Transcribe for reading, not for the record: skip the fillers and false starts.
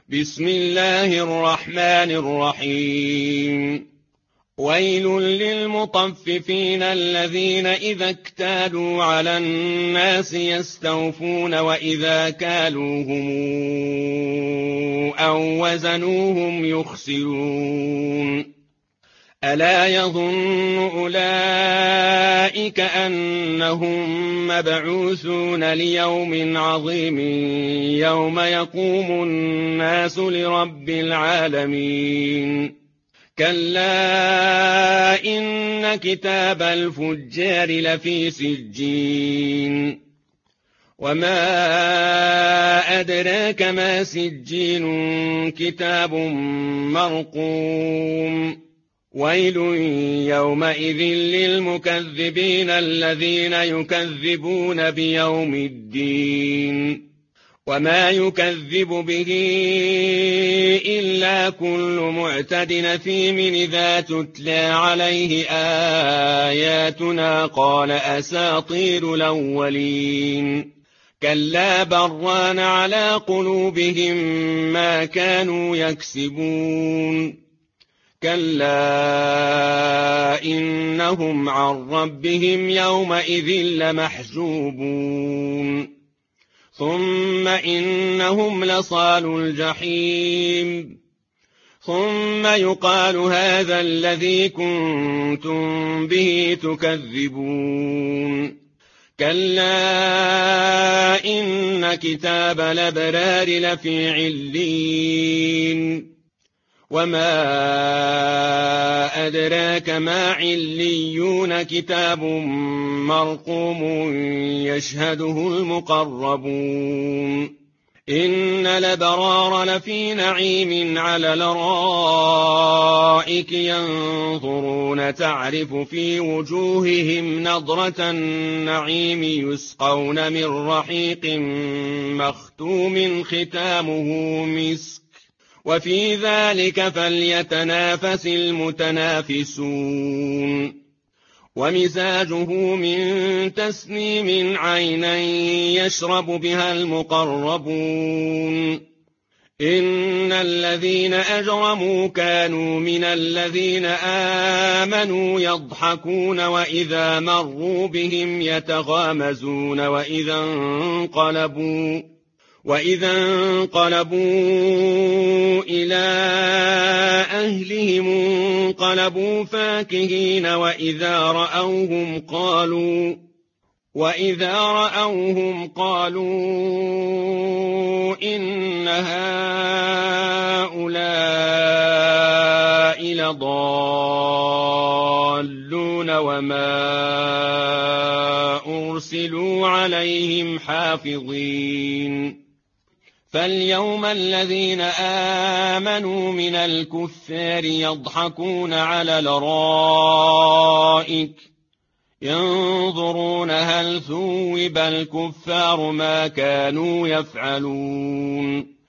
بسم الله الرحمن الرحيم. ويل للمطففين الذين إذا اكتالوا على الناس يستوفون وإذا كالوهم أو وزنوهم يخسرون. ألا يظن أولئك أنهم مبعوثون ليوم عظيم يوم يقوم الناس لرب العالمين. كلا إن كتاب الفجار لفي سجين. وما أدراك ما سجين كتاب مرقوم. ويل يومئذ للمكذبين الذين يكذبون بيوم الدين. وما يكذب به إلا كل معتد أثيم إذا تتلى عليه آياتنا قال أساطير الأولين. كلا بران على قلوبهم ما كانوا يكسبون. كلا إنهم عن ربهم يومئذ لمحجوبون. ثم إنهم لصالو الجحيم. ثم يقال هذا الذي كنتم به تكذبون. كلا إن كتاب الأبرار لفي علين. وما أدراك ما عليون كتاب مرقوم يشهده المقربون. إن الأبرار لفي نعيم على الأرائك ينظرون تعرف في وجوههم نضرة النعيم يسقون من رحيق مختوم ختامه مسك وفي ذلك فليتنافس المتنافسون. ومزاجه من تسنيم عينا يشرب بها المقربون. إن الذين أجرموا كانوا من الذين آمنوا يضحكون وإذا مروا بهم يتغامزون وإذا انقلبوا إلى أهلهم انقلبوا فاكهين وإذا رأوهم قالوا إن هؤلاء لضالون وما أرسلوا عليهم حافظين. فاليوم الذين آمنوا من الكفار يضحكون على الأرائك ينظرون هل ثوب الكفار ما كانوا يفعلون.